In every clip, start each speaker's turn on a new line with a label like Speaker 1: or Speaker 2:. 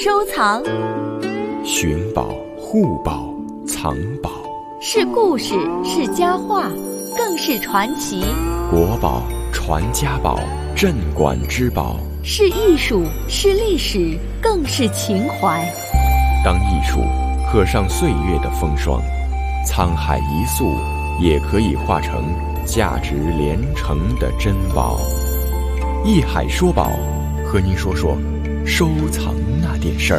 Speaker 1: 收藏，
Speaker 2: 寻宝、护宝、藏宝，
Speaker 1: 是故事，是佳话，更是传奇。
Speaker 2: 国宝、传家宝、镇馆之宝，
Speaker 1: 是艺术，是历史，更是情怀。
Speaker 2: 当艺术刻上岁月的风霜，沧海一粟也可以化成价值连城的珍宝。艺海说宝，和您说说收藏那点事儿。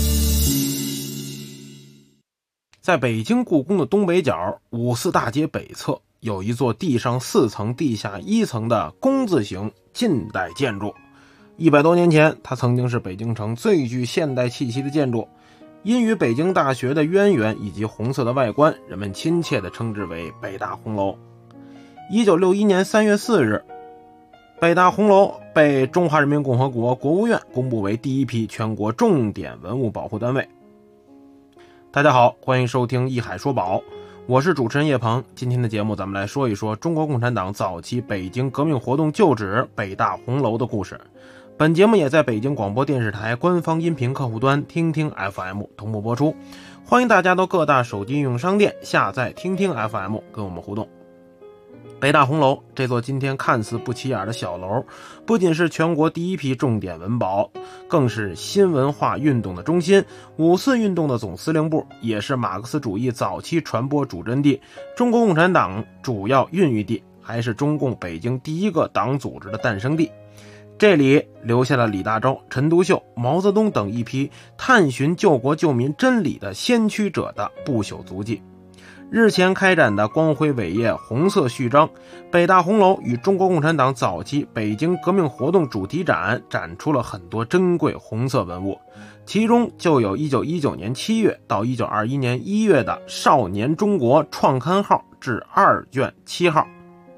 Speaker 3: 在北京故宫的东北角五四大街北侧，有一座地上4层地下1层的工字形近代建筑。100多年前，它曾经是北京城最具现代气息的建筑，因与北京大学的渊源以及红色的外观，人们亲切地称之为北大红楼。1961年3月4日，北大红楼被中华人民共和国国务院公布为第一批全国重点文物保护单位。大家好，欢迎收听艺海说宝，我是主持人叶鹏。今天的节目咱们来说一说中国共产党早期北京革命活动旧址北大红楼的故事。本节目也在北京广播电视台官方音频客户端听听 FM 同步播出，欢迎大家到各大手机应用商店下载听听 FM 跟我们互动。北大红楼这座今天看似不起眼的小楼，不仅是全国第一批重点文保，更是新文化运动的中心，5四运动的总司令部，也是马克思主义早期传播主阵地，中国共产党主要孕育地，还是中共北京第一个党组织的诞生地。这里留下了李大钊、陈独秀、毛泽东等一批探寻救国救民真理的先驱者的不朽足迹。日前开展的光辉伟业红色序章，北大红楼与中国共产党早期北京革命活动主题展展出了很多珍贵红色文物，其中就有1919年7月到1921年1月的少年中国创刊号至2卷7号。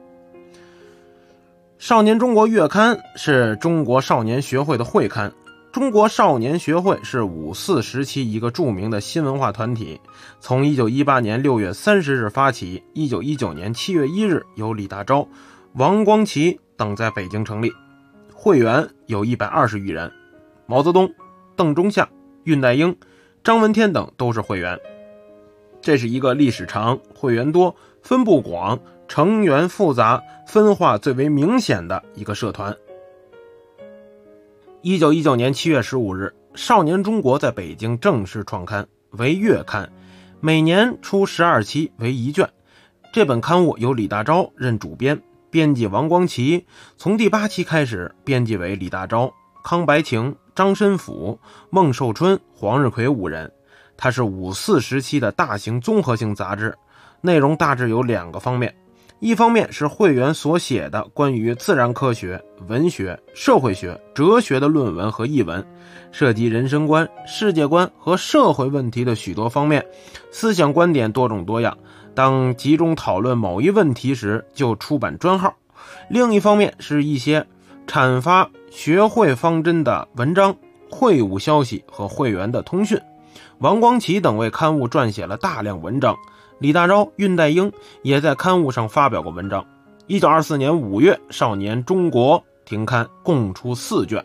Speaker 3: 少年中国月刊是中国少年学会的会刊，中国少年学会是5四时期一个著名的新文化团体，从1918年6月30日发起，1919年7月1日由李大钊、王光奇等在北京成立，会员有120余人，毛泽东、邓中夏、恽代英、张闻天等都是会员。这是一个历史长、会员多、分布广、成员复杂、分化最为明显的一个社团。1919年7月15日，少年中国在北京正式创刊，为月刊，每年出12期为1卷。这本刊物由李大钊任主编，编辑王光奇，从第8期开始，编辑为李大钊、康白晴、张申府、孟寿春、黄日葵5人。它是5四时期的大型综合性杂志，内容大致有2个方面。一方面是会员所写的关于自然科学、文学、社会学、哲学的论文和译文，涉及人生观、世界观和社会问题的许多方面，思想观点多种多样，当集中讨论某一问题时就出版专号。另一方面是一些阐发学会方针的文章、会务消息和会员的通讯。王光奇等为刊物撰写了大量文章，李大钊、恽代英也在刊物上发表过文章。1924年5月，少年中国停刊，共出4卷。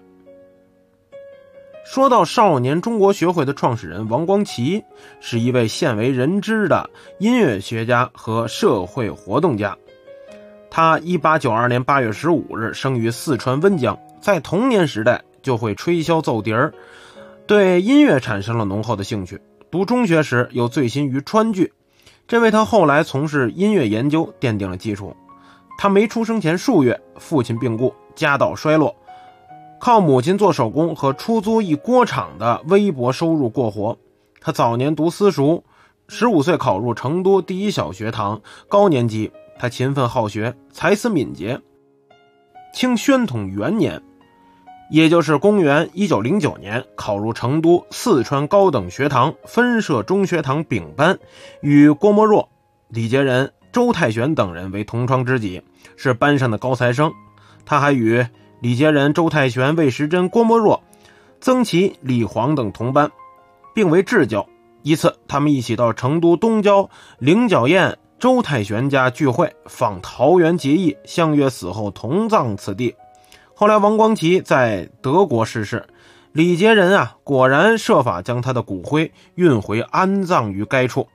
Speaker 3: 说到少年中国学会的创始人王光奇，是一位鲜为人知的音乐学家和社会活动家。他1892年8月15日生于四川温江，在童年时代就会吹箫奏笛儿，对音乐产生了浓厚的兴趣。读中学时又醉心于川剧，这为他后来从事音乐研究奠定了基础。他没出生前数月，父亲病故，家道衰落，靠母亲做手工和出租一锅厂的微薄收入过活。他早年读私塾，15岁考入成都第一小学堂高年级。他勤奋好学，才思敏捷。清宣统元年，也就是公元1909年，考入成都四川高等学堂分设中学堂丙班，与郭沫若、李杰仁、周泰玄等人为同窗知己，是班上的高材生。他还与李杰仁、周泰玄、魏时珍、郭沫若、曾琦、李煌等同班，并为至交。一次他们一起到成都东郊凌角宴周泰玄家聚会，访桃园结义，相约死后同葬此地。后来王光奇在德国逝世， 李孑人啊，果然设法将他的骨灰运回安葬于该处。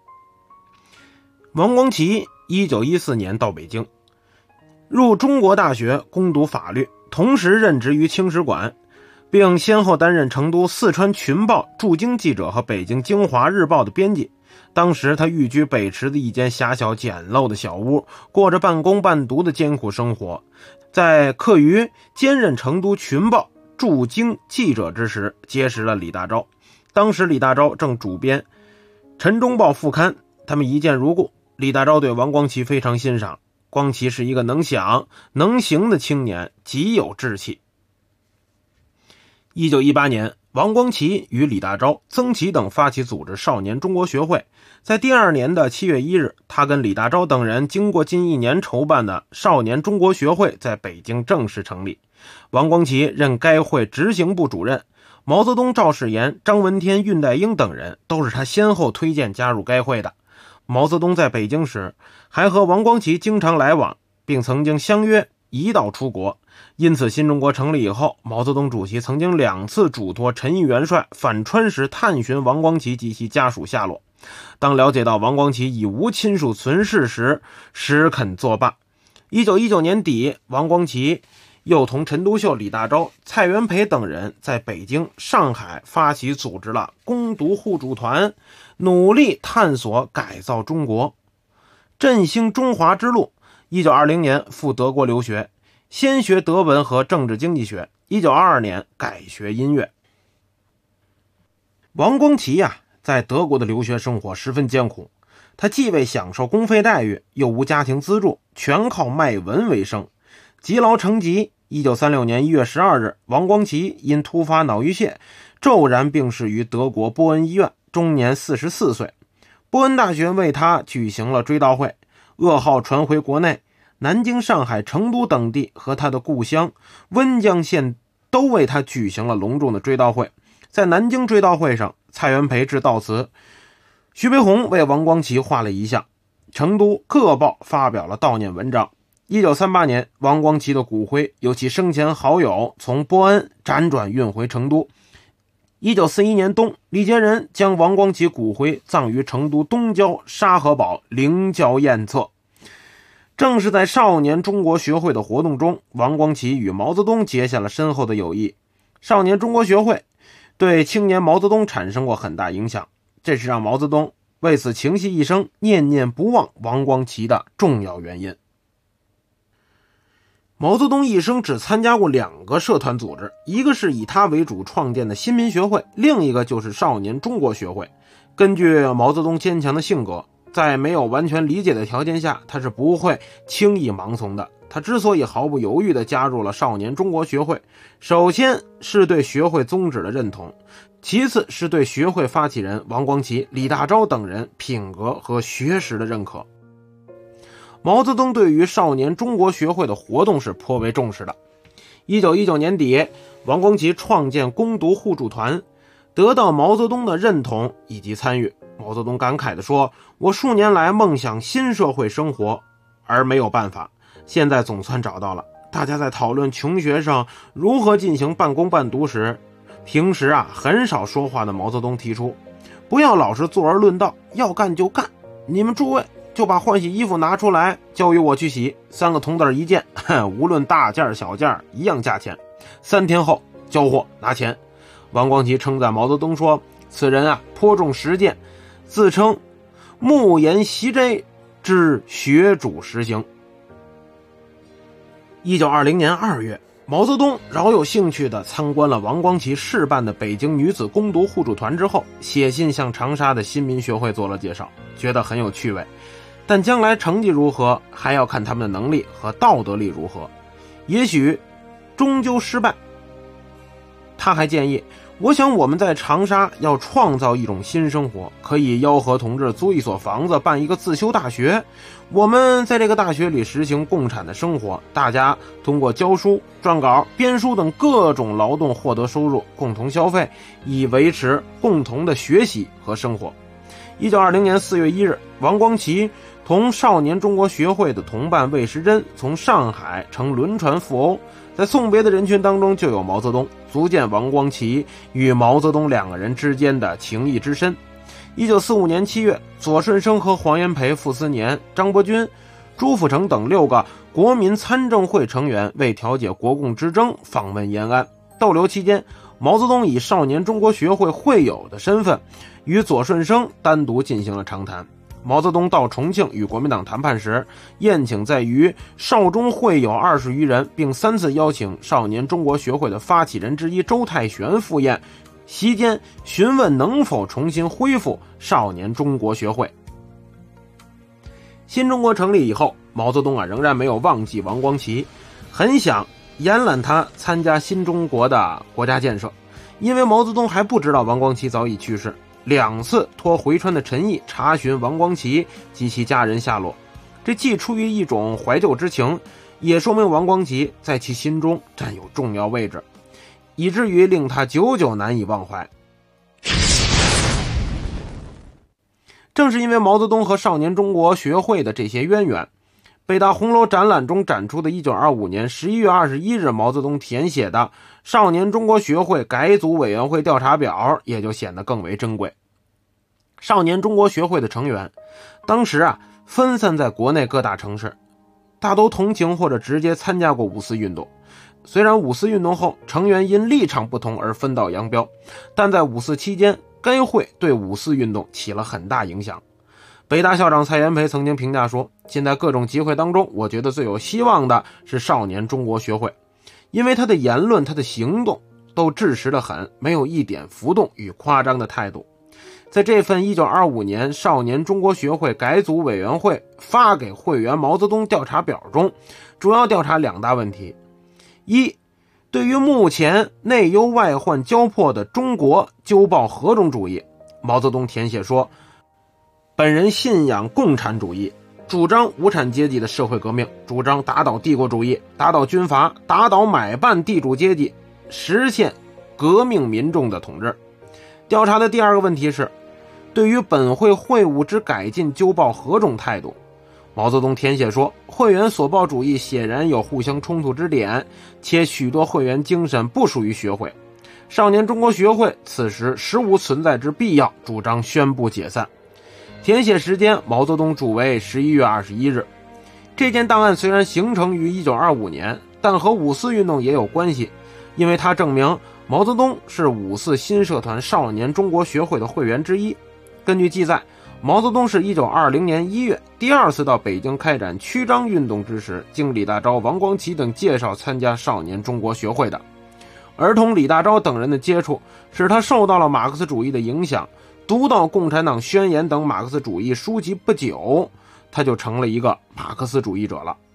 Speaker 3: 王光奇1914年到北京，入中国大学攻读法律，同时任职于清史馆，并先后担任成都四川群报驻京记者和北京京华日报的编辑。当时他寓居北池的一间狭小简陋的小屋，过着半工半读的艰苦生活。在课余兼任成都群报驻京记者之时，结识了李大钊。当时李大钊正主编《晨钟报》副刊，他们一见如故。李大钊对王光奇非常欣赏，光奇是一个能想能行的青年，极有志气。1918年，王光奇与李大钊、曾琦等发起组织少年中国学会。在第二年的7月1日，他跟李大钊等人经过近1年筹办的少年中国学会在北京正式成立。王光奇任该会执行部主任，毛泽东、赵世炎、张闻天、恽代英等人都是他先后推荐加入该会的。毛泽东在北京时还和王光奇经常来往，并曾经相约一道出国。因此新中国成立以后，毛泽东主席曾经2次嘱托陈毅元帅返川时探寻王光奇及其家属下落。当了解到王光奇已无亲属存世时，实肯作罢。1919年底，王光奇又同陈独秀、李大钊、蔡元培等人在北京、上海发起组织了攻读互助团，努力探索改造中国，振兴中华之路。1920年赴德国留学，先学德文和政治经济学。1922年改学音乐。王光奇在德国的留学生活十分艰苦，他既未享受公费待遇，又无家庭资助，全靠卖文为生。积劳成疾，1936年1月12日，王光奇因突发脑溢血骤然病逝于德国波恩医院，终年44岁。波恩大学为他举行了追悼会，噩耗传回国内，南京、上海、成都等地和他的故乡温江县都为他举行了隆重的追悼会。在南京追悼会上，蔡元培致悼词，徐悲鸿为王光奇画了遗像，成都各报发表了悼念文章。1938年，王光奇的骨灰由其生前好友从波恩辗转运回成都。1941年冬，李孑人将王光奇骨灰葬于成都东郊沙河堡灵醮堰侧。正是在少年中国学会的活动中，王光奇与毛泽东结下了深厚的友谊。少年中国学会对青年毛泽东产生过很大影响，这是让毛泽东为此情系一生、念念不忘王光奇的重要原因。毛泽东一生只参加过2个社团组织，一个是以他为主创建的新民学会，另一个就是少年中国学会。根据毛泽东坚强的性格，在没有完全理解的条件下，他是不会轻易盲从的。他之所以毫不犹豫地加入了少年中国学会，首先是对学会宗旨的认同，其次是对学会发起人王光奇、李大钊等人品格和学识的认可。毛泽东对于少年中国学会的活动是颇为重视的。1919年底，王光奇创建攻读互助团，得到毛泽东的认同以及参与。毛泽东感慨地说，我数年来梦想新社会生活而没有办法，现在总算找到了。大家在讨论穷学生如何进行半工半读时，平时很少说话的毛泽东提出，不要老是坐而论道，要干就干，你们诸位就把换洗衣服拿出来，交由我去洗，3个铜子一件，无论大件小件一样价钱，3天后交货拿钱。王光奇称赞毛泽东说，此人颇重实践，自称目言习斋之学主实行。1920年2月，毛泽东饶有兴趣地参观了王光奇试办的北京女子攻读互助团之后，写信向长沙的新民学会做了介绍，觉得很有趣味。但将来成绩如何，还要看他们的能力和道德力如何，也许终究失败。他还建议，我想我们在长沙要创造一种新生活，可以吆喝同志租一所房子，办一个自修大学。我们在这个大学里实行共产的生活，大家通过教书、撰稿、编书等各种劳动获得收入，共同消费，以维持共同的学习和生活。1920年4月1日，王光奇同少年中国学会的同伴魏时珍从上海乘轮船赴欧， 在送别的人群当中就有毛泽东，足见王光奇与毛泽东两个人之间的情谊之深。1945年7月，左舜生和黄炎培、傅斯年、张伯钧、朱辅成等6个国民参政会成员为调解国共之争访问延安。逗留期间，毛泽东以少年中国学会会友的身份与左舜生单独进行了长谈。毛泽东到重庆与国民党谈判时，宴请在渝少中会友20余人，并3次邀请少年中国学会的发起人之一周泰玄赴宴，席间询问能否重新恢复少年中国学会。新中国成立以后，毛泽东仍然没有忘记王光奇，很想延揽他参加新中国的国家建设。因为毛泽东还不知道王光奇早已去世，2次托回川的陈毅查询王光奇及其家人下落，这既出于一种怀旧之情，也说明王光奇在其心中占有重要位置，以至于令他久久难以忘怀。正是因为毛泽东和少年中国学会的这些渊源，北大红楼展览中展出的1925年11月21日毛泽东填写的少年中国学会改组委员会调查表也就显得更为珍贵。少年中国学会的成员当时分散在国内各大城市，大都同情或者直接参加过五四运动。虽然五四运动后成员因立场不同而分道扬镳，但在五四期间该会对五四运动起了很大影响。北大校长蔡元培曾经评价说，现在各种集会当中，我觉得最有希望的是少年中国学会，因为他的言论他的行动都制实得很，没有一点浮动与夸张的态度。在这份1925年少年中国学会改组委员会发给会员毛泽东调查表中，主要调查2大问题。一，对于目前内忧外患交迫的中国究抱何种主义，毛泽东填写说，本人信仰共产主义，主张无产阶级的社会革命，主张打倒帝国主义，打倒军阀，打倒买办地主阶级，实现革命民众的统治。调查的第2个问题是，对于本会会务之改进究抱何种态度，毛泽东填写说，会员所抱主义显然有互相冲突之点，且许多会员精神不属于学会，少年中国学会此时实无存在之必要，主张宣布解散。填写时间，毛泽东主为11月21日。这件档案虽然形成于1925年，但和五四运动也有关系，因为它证明毛泽东是五四新社团少年中国学会的会员之一。根据记载，毛泽东是1920年1月第2次到北京开展曲张运动之时，经李大钊、王光奇等介绍参加少年中国学会的。而同李大钊等人的接触，使他受到了马克思主义的影响，读到《共产党宣言》等马克思主义书籍不久，他就成了一个马克思主义者了。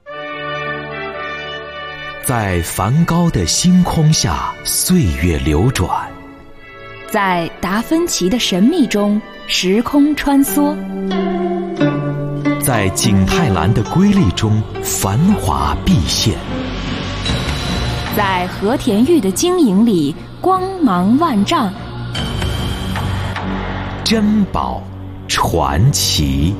Speaker 4: 在梵高的星空下，岁月流转；
Speaker 1: 在达芬奇的神秘中，时空穿梭；
Speaker 4: 在景泰蓝的瑰丽中，繁华毕现；
Speaker 1: 在和田玉的晶莹里，光芒万丈。
Speaker 4: 珍宝传奇。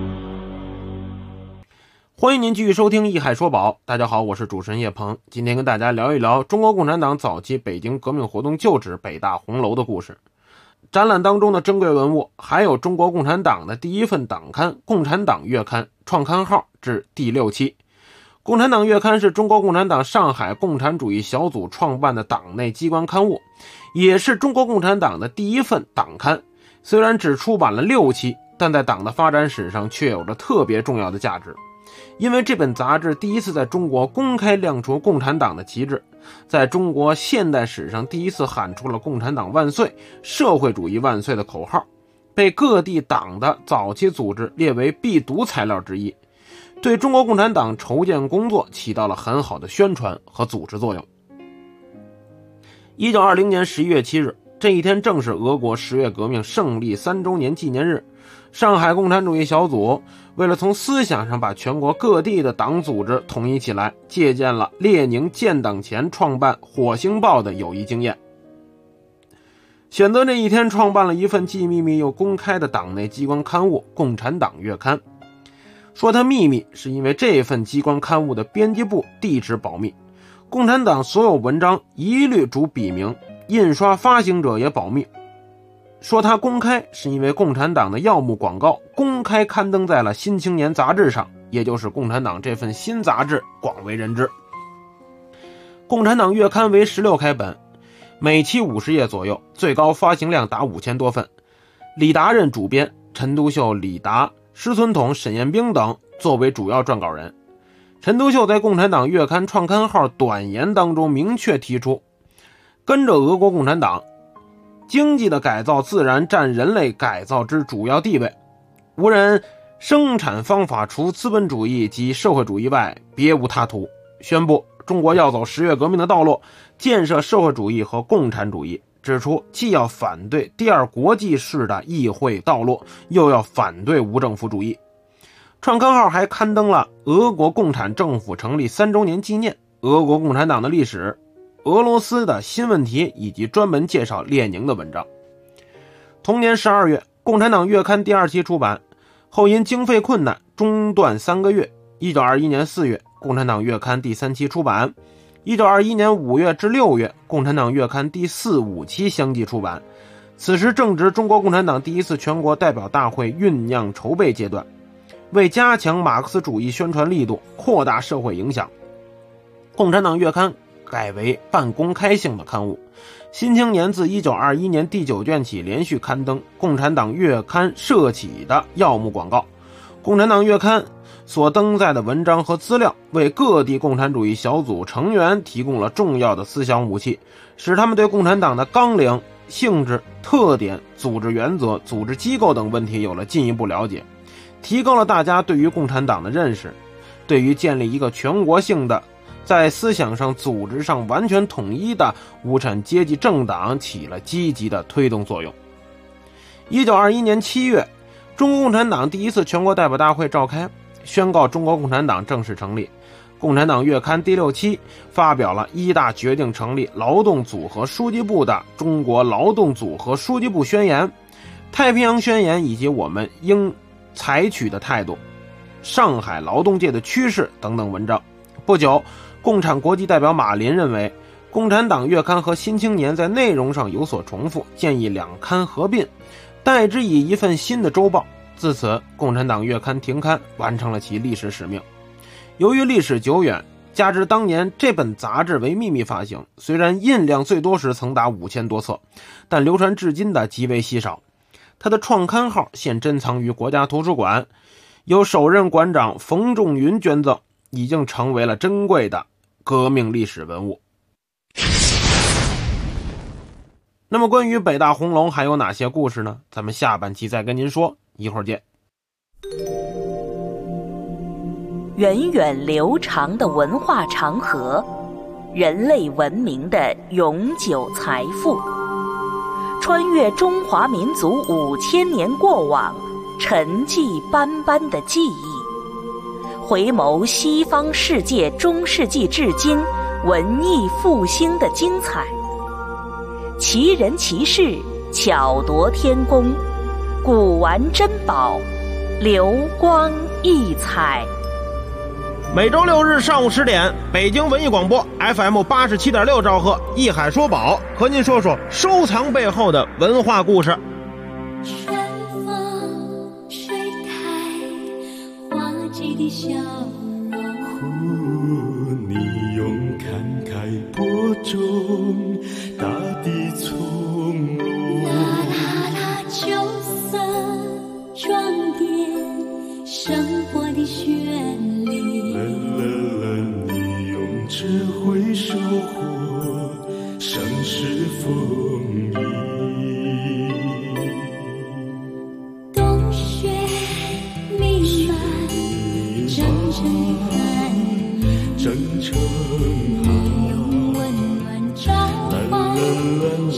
Speaker 3: 欢迎您继续收听《艺海说宝》，大家好，我是主持人叶鹏。今天跟大家聊一聊中国共产党早期北京革命活动旧址北大红楼的故事。展览当中的珍贵文物还有中国共产党的第一份党刊《共产党月刊》，创刊号至第6期。共产党月刊是中国共产党上海共产主义小组创办的党内机关刊物，也是中国共产党的第一份党刊。虽然只出版了6期，但在党的发展史上却有着特别重要的价值。因为这本杂志第一次在中国公开亮出共产党的旗帜，在中国现代史上第一次喊出了共产党万岁、社会主义万岁的口号，被各地党的早期组织列为必读材料之一，对中国共产党筹建工作起到了很好的宣传和组织作用。1920年11月7日，这一天正是俄国10月革命胜利3周年纪念日。上海共产主义小组为了从思想上把全国各地的党组织统一起来，借鉴了列宁建党前创办《火星报》的有益经验，选择这一天创办了一份既秘密又公开的党内机关刊物《共产党月刊》。说它秘密是因为这份机关刊物的编辑部地址保密， 共产党所有文章一律主笔名，印刷发行者也保密。说它公开是因为共产党的药物广告公开刊登在了《新青年》杂志上，也就是共产党这份新杂志广为人知。共产党月刊为16开本，每期50页左右，最高发行量达5000多份。李达任主编，陈独秀、李达、施存统、沈彦兵等作为主要撰稿人。陈独秀在共产党月刊创刊号短言当中明确提出，跟着俄国共产党，经济的改造自然占人类改造之主要地位，无人生产方法除资本主义及社会主义外别无他途，宣布中国要走10月革命的道路，建设社会主义和共产主义，指出既要反对第二国际式的议会道路，又要反对无政府主义。创刊号还刊登了俄国共产政府成立3周年纪念、俄国共产党的历史、俄罗斯的新问题以及专门介绍列宁的文章。同年12月，共产党月刊第2期出版，后因经费困难中断3个月。1921年4月，共产党月刊第3期出版。1921年5月至6月，共产党月刊第4、5期相继出版。此时正值中国共产党第1次全国代表大会酝酿筹备阶段。为加强马克思主义宣传力度，扩大社会影响，共产党月刊改为半公开性的刊物。新青年自1921年第9卷起连续刊登共产党月刊涉起的药物广告。共产党月刊所登载的文章和资料为各地共产主义小组成员提供了重要的思想武器，使他们对共产党的纲领、性质、特点、组织原则、组织机构等问题有了进一步了解，提高了大家对于共产党的认识，对于建立一个全国性的在思想上、组织上完全统一的无产阶级政党起了积极的推动作用。1921年7月，中国共产党第1次全国代表大会召开，宣告中国共产党正式成立。共产党月刊第6期发表了1大决定成立劳动组合书记部的《中国劳动组合书记部宣言》、《太平洋宣言》以及我们应采取的态度、上海劳动界的趋势等等文章。不久，共产国际代表马林认为共产党月刊和新青年在内容上有所重复，建议两刊合并，代之以一份新的周报。自此，共产党月刊停刊，完成了其历史使命。由于历史久远，加之当年这本杂志为秘密发行，虽然印量最多时曾达5000多册，但流传至今的极为稀少。它的创刊号现珍藏于国家图书馆，由首任馆长冯仲云捐赠，已经成为了珍贵的革命历史文物。那么关于北大红龙还有哪些故事呢？咱们下半期再跟您说，一会儿见。
Speaker 5: 源远流长的文化长河，人类文明的永久财富，穿越中华民族5000年过往，沉寂斑斑的记忆，回眸西方世界中世纪至今文艺复兴的精彩，奇人奇事，巧夺天工，古玩珍宝，流光溢彩。
Speaker 3: 每周6日上午10点，北京文艺广播 FM 87.6兆赫，艺海说宝和您说说收藏背后的文化故事。
Speaker 6: 春风吹开花季的笑容，
Speaker 7: 你用慷慨播种大地从容，
Speaker 6: 啦啦啦，秋色装点生活的旋律，
Speaker 7: 啦啦啦，你用智慧收获盛世风雨。
Speaker 6: 冬雪弥漫，真诚的寒意，
Speaker 7: 真诚
Speaker 6: 你用温暖召唤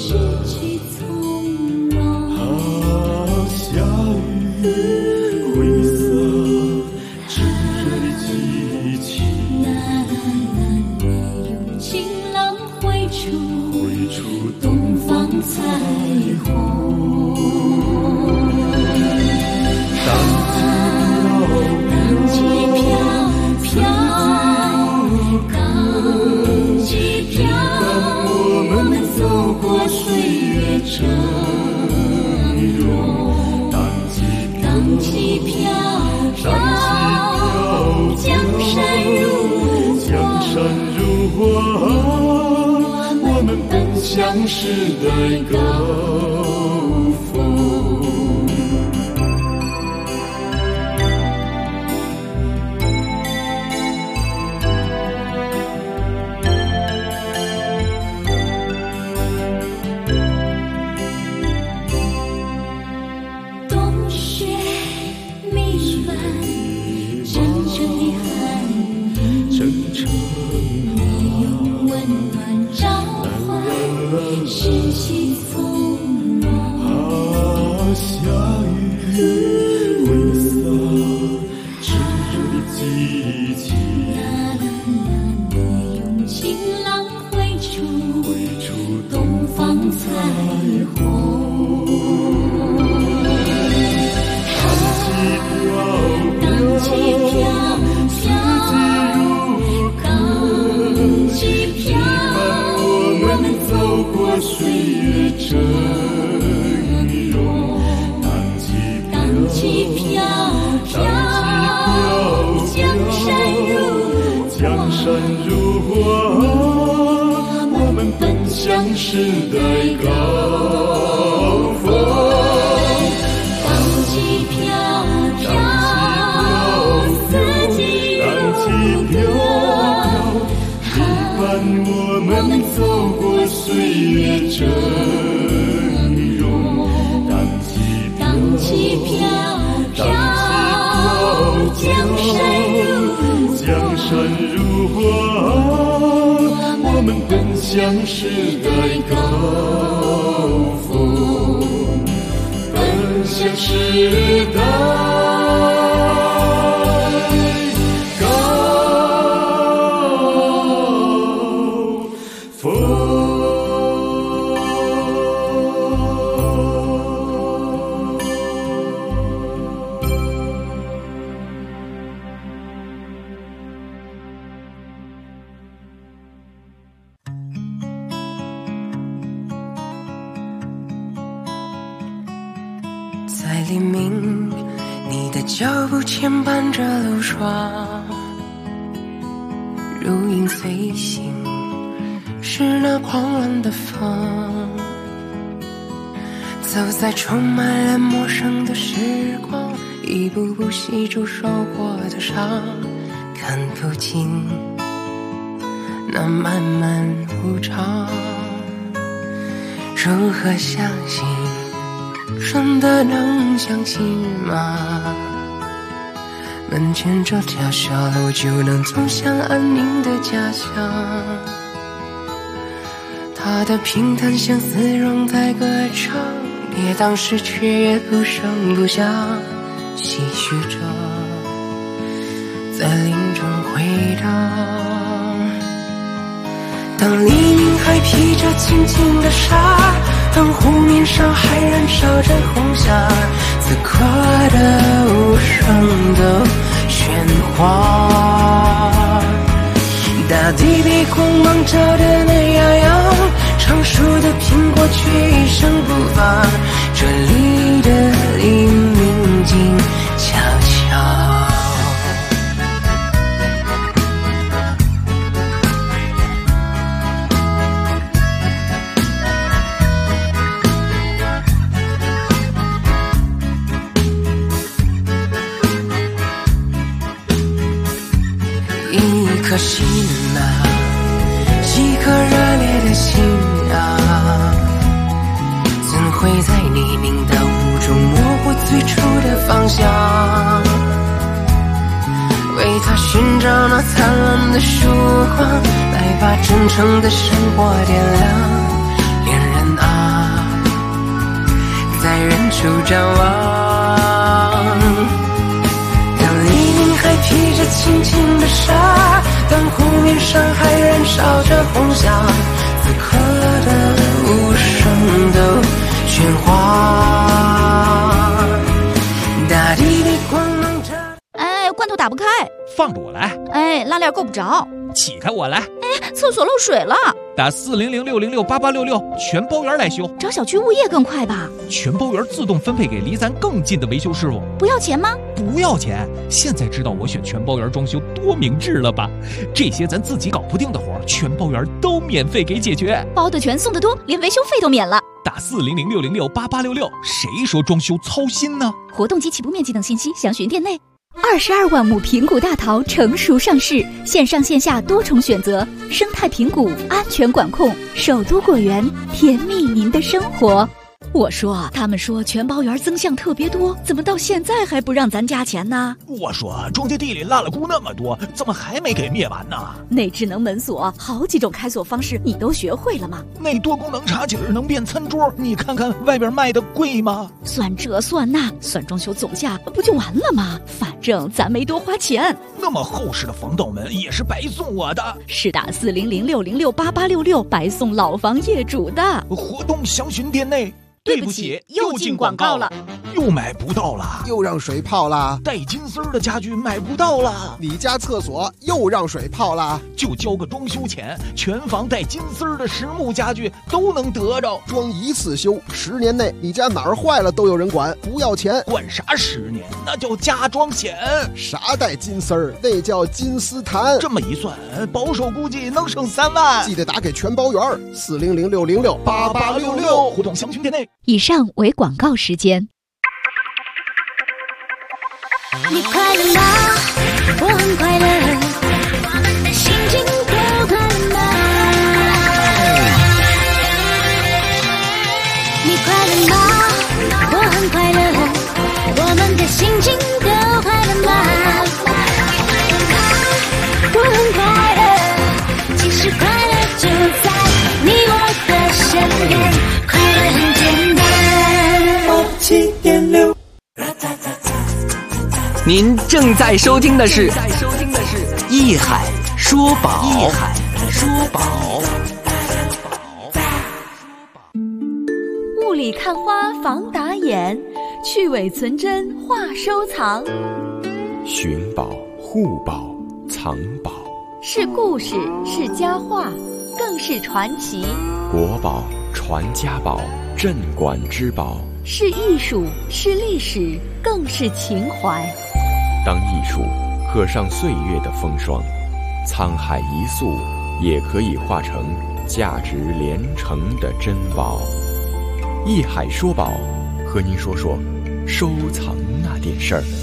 Speaker 7: 向时代高峰。
Speaker 6: 冬雪弥漫，阵阵的寒意，你用温暖召唤世袭从容。
Speaker 7: 下雨挥洒炙热的激情，
Speaker 6: 你用晴朗绘出东方彩虹。荡起飘飘，荡起飘，
Speaker 7: 我们走过岁月峥嵘。
Speaker 6: 荡起飘飘，江山如画，
Speaker 7: 我们奔向时代高峰。
Speaker 6: 荡起飘飘，四季如歌，
Speaker 7: 伴我们走过岁月峥嵘。
Speaker 6: 荡起飘飘，江山如画，
Speaker 7: 我们奔向时代高峰，奔向时代高峰。
Speaker 8: 在黎明，你的脚步牵绊着路霜，如影随形，是那狂乱的风，走在充满了陌生的时光，一步步细数受过的伤，看不尽那漫漫无常，如何相信？真的能相信吗？门前这条小路就能走向安宁的家乡，它的平坦像丝绒在歌唱，跌宕时却也不声不响，唏嘘着在林中回荡。当黎明还披着轻轻的纱，当湖面上还燃烧着红霞，此刻的无声的喧哗，大地被光芒照得暖洋洋，成熟的苹果却一声不发，这里的黎明静悄悄。一颗心啊，一颗热烈的心啊，怎会在黎明的雾中模糊最初的方向？为他寻找那灿烂的曙光，来把真诚的生活点亮。恋人啊，在远处张望，当黎明还披着轻轻的纱，当湖面上还燃烧着红霞，此刻的无声的喧哗，大地被光芒照。
Speaker 1: 哎，罐头打不开，
Speaker 9: 放着我来。
Speaker 1: 哎，拉链够不着，
Speaker 9: 起开我来。
Speaker 1: 哎， 厕所漏水了，
Speaker 9: 打400-606-8866，全包圆来修。
Speaker 1: 找小区物业更快吧？
Speaker 9: 全包圆自动分配给离咱更近的维修师傅。
Speaker 1: 不要钱吗？
Speaker 9: 不要钱。现在知道我选全包圆装修多明智了吧？这些咱自己搞不定的活，全包圆都免费给解决。
Speaker 1: 包的全，送的多，连维修费都免了。
Speaker 9: 打400-606-8866，谁说装修操心呢？
Speaker 1: 活动及起步面积等信息详询店内。22万亩平谷大桃成熟上市，线上线下多重选择，生态平谷，安全管控，首都果园，甜蜜您的生活。我说，他们说全包园增项特别多，怎么到现在还不让咱加钱呢？
Speaker 9: 我说，庄稼地里烂了菇那么多，怎么还没给灭完呢？
Speaker 1: 那智能门锁好几种开锁方式，你都学会了吗？
Speaker 9: 那多功能茶几能变餐桌，你看看外边卖的贵吗？
Speaker 1: 算这算那，算装修总价不就完了吗？反正咱没多花钱。
Speaker 9: 那么厚实的防盗门也是白送我的，
Speaker 1: 是打400-606-8866白送老房业主的。
Speaker 9: 活动详询店内。
Speaker 1: 对不起，又进广告了，
Speaker 9: 又买不到了，
Speaker 10: 又让水泡了，
Speaker 9: 带金丝的家具买不到了，
Speaker 10: 你家厕所又让水泡了，
Speaker 9: 就交个装修钱，全房带金丝的实木家具都能得着，
Speaker 10: 装一次修，10年内你家哪儿坏了都有人管，不要钱。
Speaker 9: 管啥10年？那叫加装险。
Speaker 10: 啥带金丝儿？那叫金丝檀。
Speaker 9: 这么一算，保守估计能省3万。
Speaker 10: 记得打给全包圆，400-606-8866，
Speaker 9: 活动详询店内。
Speaker 1: 以上为广告时间。
Speaker 6: 你快乐吗？我很快乐，我们的心情都快乐吗？你快乐吗？我很快乐，我们的心情都快乐吗？我很快乐，其实快乐就在你我的身边，快乐很简单。7.6。
Speaker 8: 您正在收听的是《艺海说宝》。
Speaker 5: 雾里看花防打眼，去伪存真话收藏。
Speaker 2: 寻宝、护宝、藏宝，
Speaker 5: 是故事，是佳话，更是传奇。
Speaker 2: 国宝、传家宝、镇馆之宝，
Speaker 5: 是艺术，是历史，更是情怀。
Speaker 2: 当艺术刻上岁月的风霜，沧海一粟也可以化成价值连城的珍宝。艺海说宝，和您说说收藏那点事儿。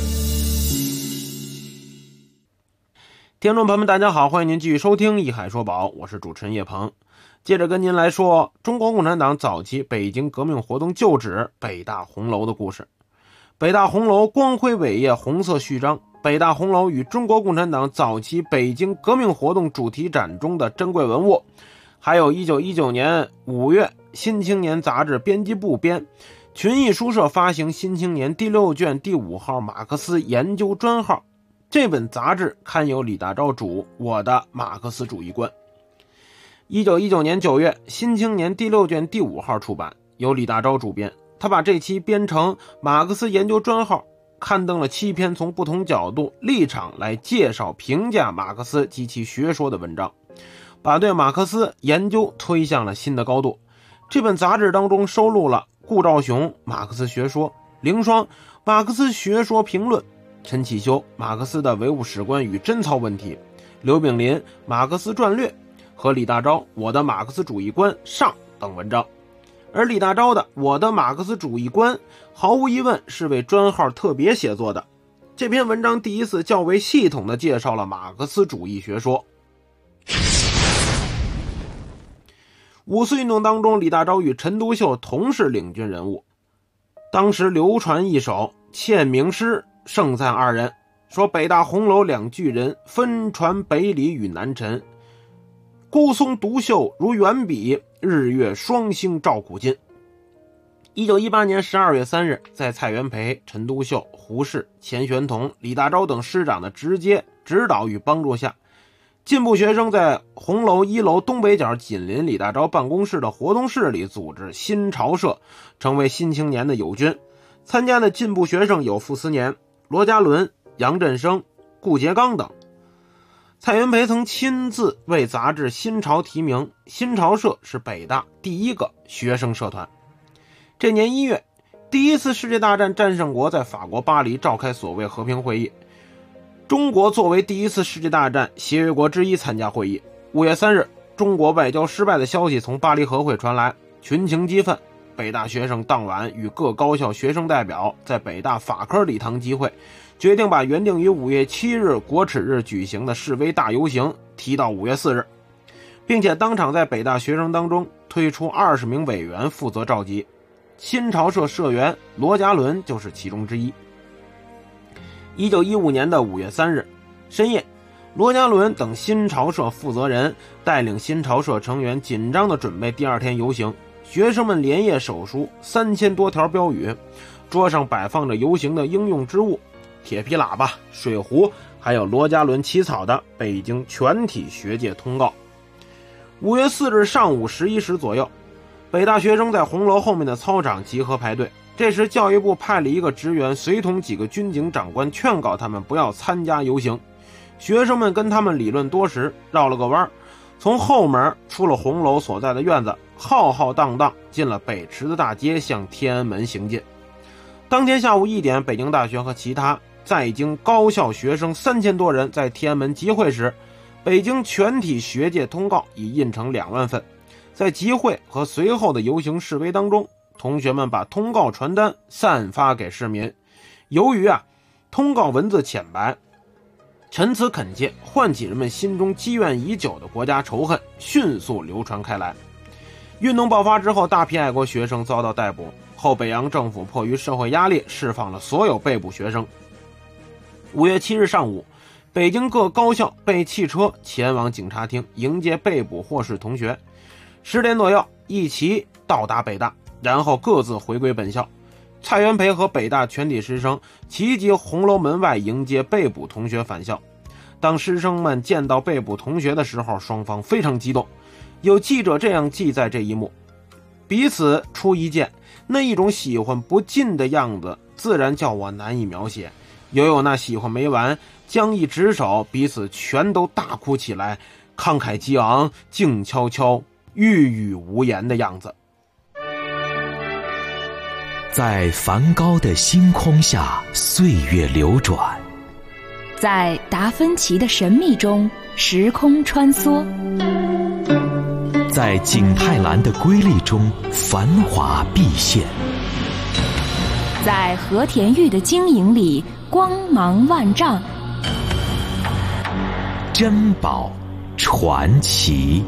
Speaker 3: 听众朋友们大家好，欢迎您继续收听艺海说宝，我是主持人叶鹏。接着跟您来说中国共产党早期北京革命活动旧址北大红楼的故事。北大红楼光辉伟业红色序章，北大红楼与中国共产党早期北京革命活动主题展中的珍贵文物，还有1919年5月新青年杂志编辑部编，群益书社发行新青年第6卷第5号马克思研究专号。这本杂志刊有李大钊著《我的马克思主义观》。1919年9月新青年第6卷第5号出版，由李大钊主编。他把这期编成马克思研究专号，刊登了7篇从不同角度立场来介绍评价马克思及其学说的文章，把对马克思研究推向了新的高度。这本杂志当中收录了顾兆雄马克思学说、凌霜马克思学说评论、陈启修马克思的唯物史观与贞操问题、刘炳林马克思传略和李大钊我的马克思主义观上等文章。而李大钊的《我的马克思主义观》毫无疑问是为专号特别写作的。这篇文章第一次较为系统地介绍了马克思主义学说。五四运动当中，李大钊与陈独秀同是领军人物。当时流传一首签名诗盛赞二人，说北大红楼两巨人，分传北里与南陈，孤松独秀如远比，日月双星照苦尽。1918年12月3日，在蔡元培、陈独秀、胡适、钱玄同、李大钊等师长的直接指导与帮助下，进步学生在红楼1楼东北角紧邻李大钊办公室的活动室里组织新潮社，成为新青年的友军。参加的进步学生有傅斯年、罗家伦、杨振声、顾颉刚等。 蔡元培曾亲自为杂志《新潮》提名，新潮社是北大第一个学生社团。这年1月，第一次世界大战战胜国在法国巴黎召开所谓和平会议，中国作为第一次世界大战协约国之一参加会议。5月3日，中国外交失败的消息从巴黎和会传来，群情激愤，北大学生当晚与各高校学生代表在北大法科礼堂集会，决定把原定于5月7日国耻日举行的示威大游行提到5月4日，并且当场在北大学生当中推出20名委员负责召集。新潮社社员罗家伦就是其中之一。1915年的5月3日深夜，罗家伦等新潮社负责人带领新潮社成员紧张地准备第二天游行。学生们连夜手书3000多条标语，桌上摆放着游行的应用之物，铁皮喇叭、水壶，还有罗家伦起草的北京全体学界通告。5月4日上午11时左右，北大学生在红楼后面的操场集合排队。这时教育部派了一个职员随同几个军警长官劝告他们不要参加游行。学生们跟他们理论多时，绕了个弯，从后门出了红楼所在的院子，浩浩荡荡进了北池子大街，向天安门行进。当天下午1点，北京大学和其他在京高校学生3000多人在天安门集会时，北京全体学界通告已印成2万份。在集会和随后的游行示威当中，同学们把通告传单散发给市民。由于通告文字浅白，陈词恳切，唤起人们心中积怨已久的国家仇恨，迅速流传开来。运动爆发之后，大批爱国学生遭到逮捕，后北洋政府迫于社会压力，释放了所有被捕学生。5月7日上午，北京各高校备汽车前往警察厅迎接被捕获释同学。10点左右，一齐到达北大，然后各自回归本校。蔡元培和北大全体师生齐集红楼门外迎接被捕同学返校。当师生们见到被捕同学的时候，双方非常激动。有记者这样记载这一幕：彼此初一见，那一种喜欢不尽的样子，自然叫我难以描写。有那喜欢没完，将一执手，彼此全都大哭起来，慷慨激昂，静悄悄，欲语无言的样子。
Speaker 4: 在梵高的星空下，岁月流转；
Speaker 1: 在达芬奇的神秘中，时空穿梭；
Speaker 4: 在景泰蓝的瑰丽中，繁华毕现；
Speaker 1: 在和田玉的晶莹里，光芒万丈。
Speaker 4: 珍宝传奇。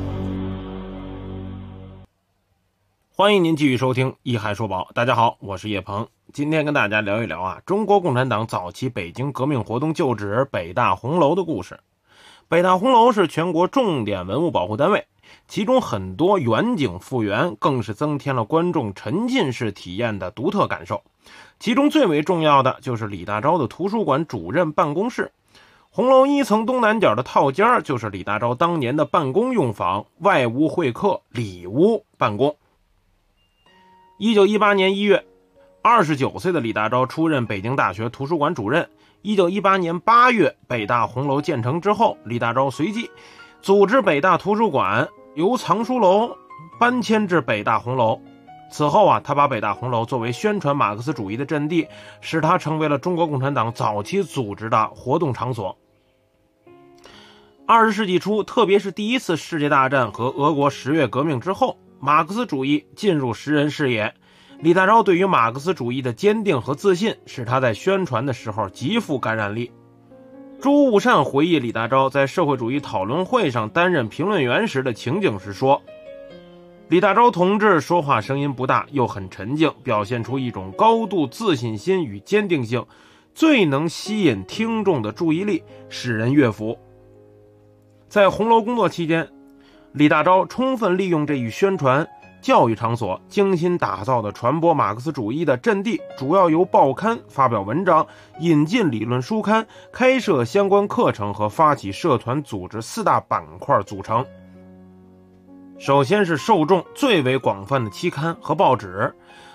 Speaker 3: 欢迎您继续收听《一海说宝》，大家好，我是叶鹏。今天跟大家聊一聊中国共产党早期北京革命活动旧址北大红楼的故事。北大红楼是全国重点文物保护单位，其中很多远景复原，更是增添了观众沉浸式体验的独特感受。其中最为重要的就是李大钊的图书馆主任办公室。红楼1层东南角的套间就是李大钊当年的办公用房，外屋会客，里屋办公。1918年1月，29岁的李大钊出任北京大学图书馆主任。1918年8月，北大红楼建成之后，李大钊随即组织北大图书馆由藏书楼搬迁至北大红楼。此后他把北大红楼作为宣传马克思主义的阵地，使它成为了中国共产党早期组织的活动场所。20世纪初，特别是第一次世界大战和俄国10月革命之后，马克思主义进入时人视野。李大钊对于马克思主义的坚定和自信，使他在宣传的时候极富感染力。朱悟善回忆李大钊在社会主义讨论会上担任评论员时的情景时说，李大钊同志说话声音不大，又很沉静，表现出一种高度自信心与坚定性，最能吸引听众的注意力，使人悦服。在红楼工作期间，李大钊充分利用这一宣传教育场所精心打造的传播马克思主义的阵地，主要由报刊发表文章、引进理论书刊、开设相关课程和发起社团组织4大板块组成。首先是受众最为广泛的期刊和报纸，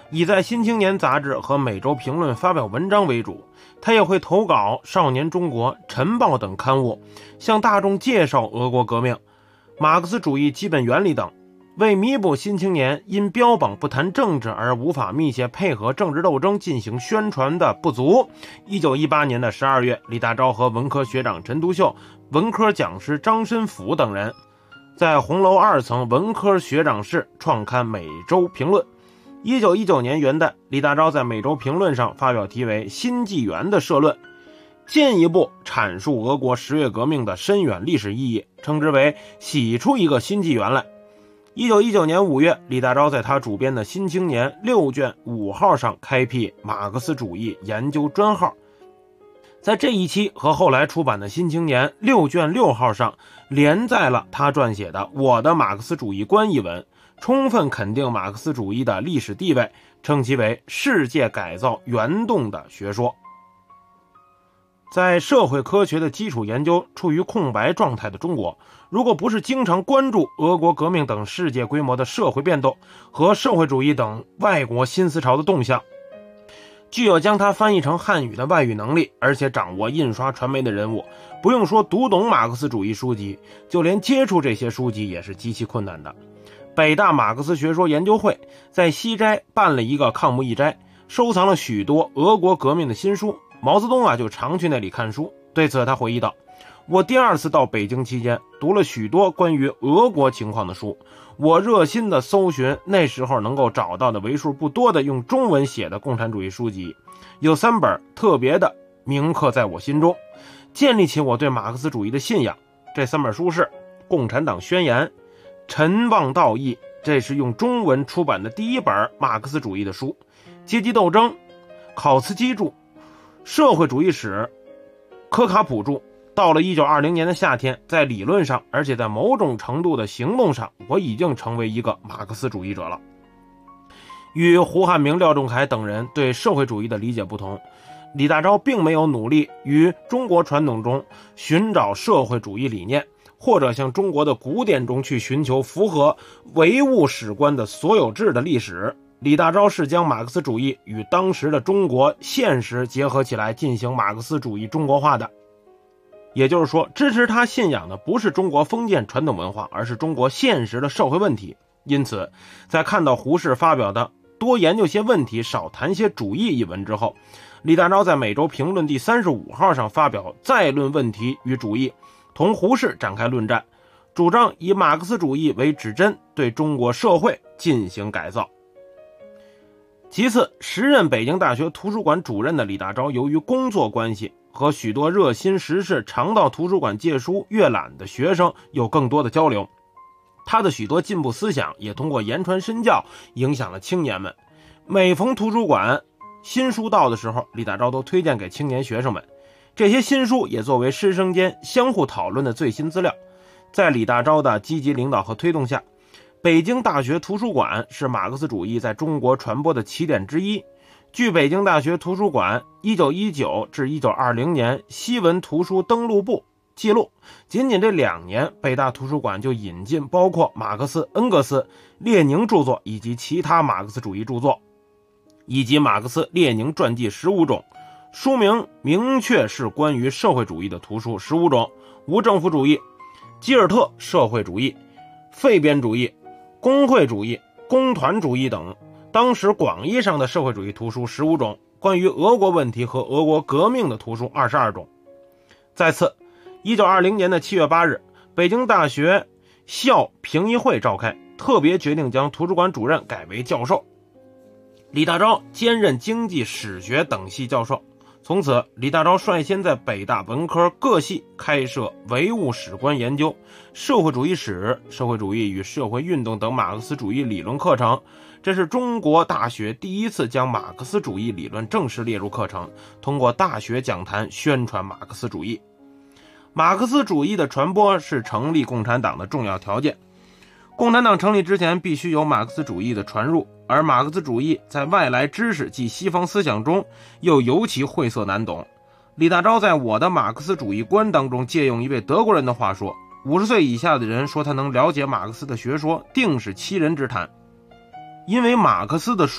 Speaker 3: 以在《新青年》杂志和《每周评论》发表文章为主，他也会投稿《少年中国》《晨报》等刊物，向大众介绍俄国革命、马克思主义基本原理等。为弥补《新青年》因标榜不谈政治而无法密切配合政治斗争进行宣传的不足，1918年的12月，李大钊和文科学长陈独秀、文科讲师张申府等人在红楼2层文科学长室创刊《每周评论》。1919年元旦，李大钊在《每周评论》上发表题为《新纪元》的社论，进一步阐述俄国10月革命的深远历史意义，称之为洗出一个新纪元来。1919年5月，李大钊在他主编的《新青年》6卷5号上开辟马克思主义研究专号，在这一期和后来出版的《新青年》6卷6号上连载了他撰写的《我的马克思主义观》一文，充分肯定马克思主义的历史地位，称其为世界改造原动的学说。在社会科学的基础研究处于空白状态的中国，如果不是经常关注俄国革命等世界规模的社会变动和社会主义等外国新思潮的动向，具有将它翻译成汉语的外语能力，而且掌握印刷传媒的人物，不用说读懂马克思主义书籍，就连接触这些书籍也是极其困难的。北大马克思学说研究会在西斋办了一个抗目义斋，收藏了许多俄国革命的新书，毛泽东就常去那里看书。对此他回忆道，我第2次到北京期间读了许多关于俄国情况的书，我热心地搜寻那时候能够找到的为数不多的用中文写的共产主义书籍，有3本特别的铭刻在我心中，建立起我对马克思主义的信仰。这3本书是《共产党宣言》、《陈望道义》，这是用中文出版的第1本马克思主义的书，《阶级斗争》、考茨基著、社会主义史、科卡普著。到了1920年的夏天，在理论上而且在某种程度的行动上，我已经成为一个马克思主义者了。与胡汉民、廖仲恺等人对社会主义的理解不同，李大钊并没有努力于中国传统中寻找社会主义理念，或者向中国的古典中去寻求符合唯物史观的所有制的历史。李大钊是将马克思主义与当时的中国现实结合起来进行马克思主义中国化的。也就是说，支持他信仰的不是中国封建传统文化，而是中国现实的社会问题。因此，在看到胡适发表的多研究些问题，少谈些主义一文之后，李大钊在《每周评论》第35号上发表再论问题与主义，同胡适展开论战，主张以马克思主义为指针，对中国社会进行改造。其次，时任北京大学图书馆主任的李大钊，由于工作关系和许多热心实事常到图书馆借书阅览的学生有更多的交流，他的许多进步思想也通过言传身教影响了青年们。每逢图书馆新书到的时候，李大钊都推荐给青年学生们，这些新书也作为师生间相互讨论的最新资料。在李大钊的积极领导和推动下，北京大学图书馆是马克思主义在中国传播的起点之一。据北京大学图书馆1919至1920年西文图书登录簿记录，仅仅这2年，北大图书馆就引进包括马克思、恩格斯、列宁著作以及其他马克思主义著作，以及马克思、列宁传记15种，书名明确是关于社会主义的图书15种，无政府主义、基尔特社会主义、废边主义、工会主义、工团主义等当时广义上的社会主义图书15种，关于俄国问题和俄国革命的图书22种。再次，1920年的7月8日，北京大学校评议会召开，特别决定将图书馆主任改为教授。李大钊兼任经济史学等系教授。从此，李大钊率先在北大文科各系开设唯物史观研究、社会主义史、社会主义与社会运动等马克思主义理论课程。这是中国大学第一次将马克思主义理论正式列入课程，通过大学讲坛宣传马克思主义。马克思主义的传播是成立共产党的重要条件。共产党成立之前必须有马克思主义的传入，而马克思主义在外来知识及西方思想中又尤其晦涩难懂。李大钊在《我的马克思主义观》当中借用一位德国人的话说，50岁以下的人说他能了解马克思的学说，定是欺人之谈。因为马克思的书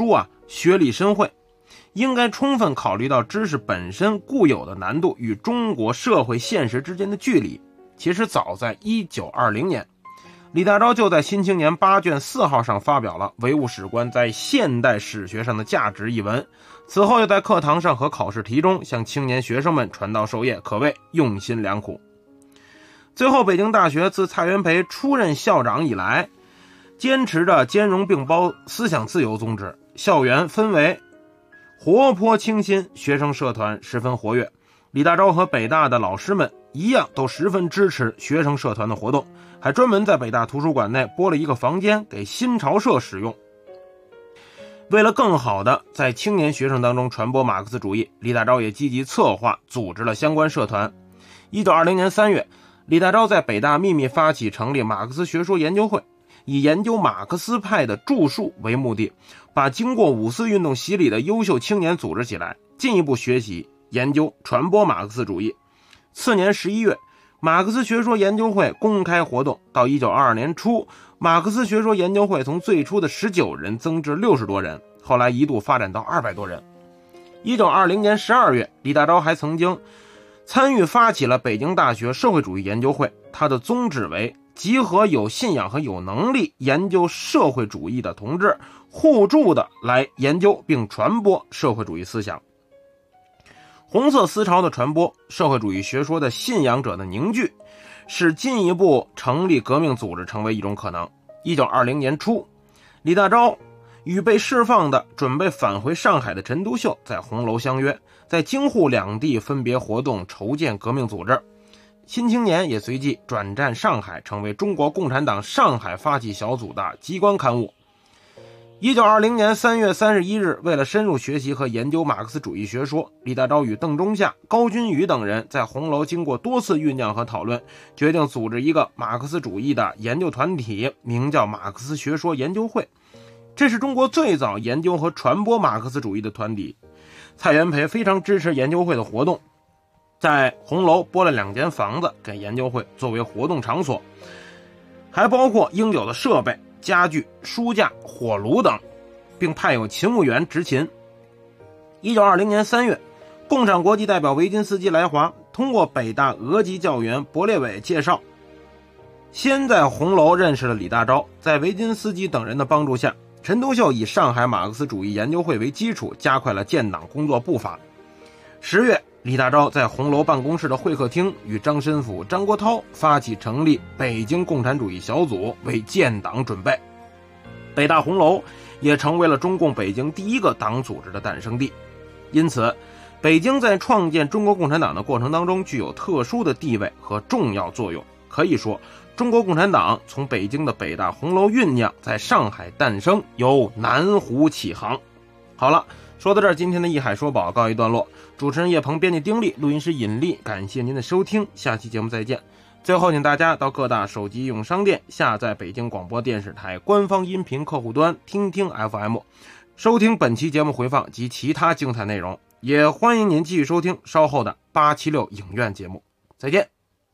Speaker 3: 学理深慧，应该充分考虑到知识本身固有的难度与中国社会现实之间的距离。其实早在1920年，李大钊就在《新青年》8卷4号上发表了《唯物史观在现代史学上的价值》一文，此后又在课堂上和考试题中向青年学生们传道授业，可谓用心良苦。最后，北京大学自蔡元培出任校长以来，坚持着兼容并包、思想自由宗旨，校园氛围活泼清新，学生社团十分活跃。李大钊和北大的老师们一样，都十分支持学生社团的活动，还专门在北大图书馆内拨了一个房间给新潮社使用。为了更好的在青年学生当中传播马克思主义，李大钊也积极策划组织了相关社团。1920年3月，李大钊在北大秘密发起成立马克思学说研究会，以研究马克思派的著述为目的，把经过五四运动洗礼的优秀青年组织起来，进一步学习、研究、传播马克思主义。次年11月，马克思学说研究会公开活动，到1922年初，马克思学说研究会从最初的19人增至60多人，后来一度发展到200多人。1920年12月，李大钊还曾经参与发起了北京大学社会主义研究会，它的宗旨为集合有信仰和有能力研究社会主义的同志，互助的来研究并传播社会主义思想。红色思潮的传播，社会主义学说的信仰者的凝聚，使进一步成立革命组织成为一种可能。1920年初，李大钊与被释放的准备返回上海的陈独秀在红楼相约，在京沪两地分别活动，筹建革命组织。新青年也随即转战上海，成为中国共产党上海发起小组的机关刊物。1920年3月31日，为了深入学习和研究马克思主义学说，李大钊与邓中夏、高君宇等人在红楼经过多次酝酿和讨论，决定组织一个马克思主义的研究团体，名叫马克思学说研究会。这是中国最早研究和传播马克思主义的团体。蔡元培非常支持研究会的活动，在红楼拨了2间房子给研究会作为活动场所，还包括应有的设备、家具、书架、火炉等，并派有勤务员执勤。1920年3月，共产国际代表维金斯基来华，通过北大俄籍教员博列韦介绍，先在红楼认识了李大钊。在维金斯基等人的帮助下，陈独秀以上海马克思主义研究会为基础，加快了建党工作步伐。10月，李大钊在红楼办公室的会客厅与张申府、张国焘发起成立北京共产主义小组，为建党准备。北大红楼也成为了中共北京第一个党组织的诞生地。因此，北京在创建中国共产党的过程当中具有特殊的地位和重要作用。可以说，中国共产党从北京的北大红楼酝酿，在上海诞生，由南湖起航。好了，说到这儿，今天的一海说宝告一段落。主持人叶鹏，编辑丁力，录音师尹力，感谢您的收听，下期节目再见。最后，请大家到各大手机应用商店下载北京广播电视台官方音频客户端听听 FM， 收听本期节目回放及其他精彩内容。也欢迎您继续收听稍后的876影院节目。再见。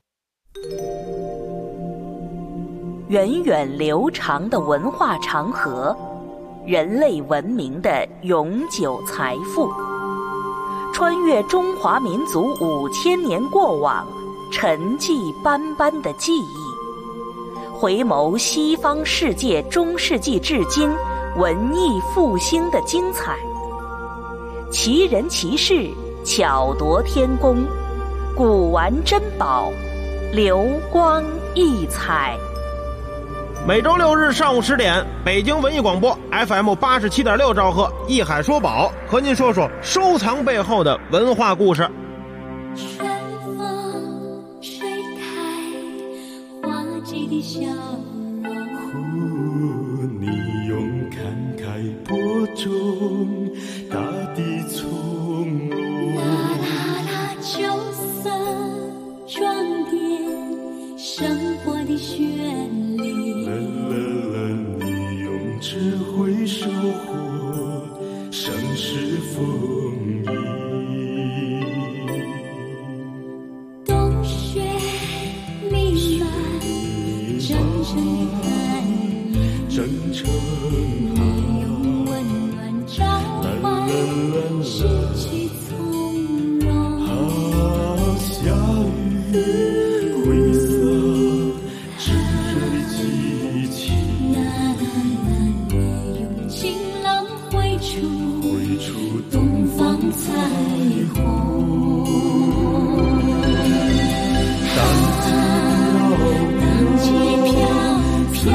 Speaker 5: 源远流长的文化长河，人类文明的永久财富，穿越中华民族5000年过往，沉寂斑斑的记忆，回眸西方世界中世纪至今文艺复兴的精彩，奇人奇事，巧夺天工，古玩珍宝，流光溢彩。
Speaker 3: 每周6日上午10点，北京文艺广播 FM87.6兆赫，一海说宝和您说说收藏背后的文化故事。
Speaker 6: 春风吹开花季的笑容，
Speaker 7: 你用慷慨播种大地从容，
Speaker 6: 啦秋色装点生活的绚丽，
Speaker 7: 你用智慧收获盛世丰盈，
Speaker 6: 冬雪弥漫真诚的寒意，你用温暖照失去从容。
Speaker 7: 下雨灰色炙热的激情，
Speaker 6: 用晴朗绘出东方彩虹。荡起飘飘，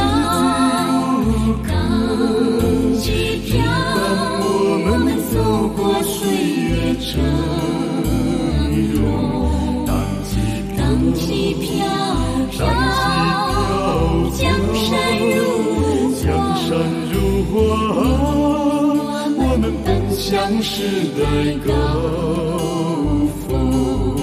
Speaker 6: 荡起飘，我们走过岁月峥嵘。荡起飘飘，江山如画，我们奔向时代高峰。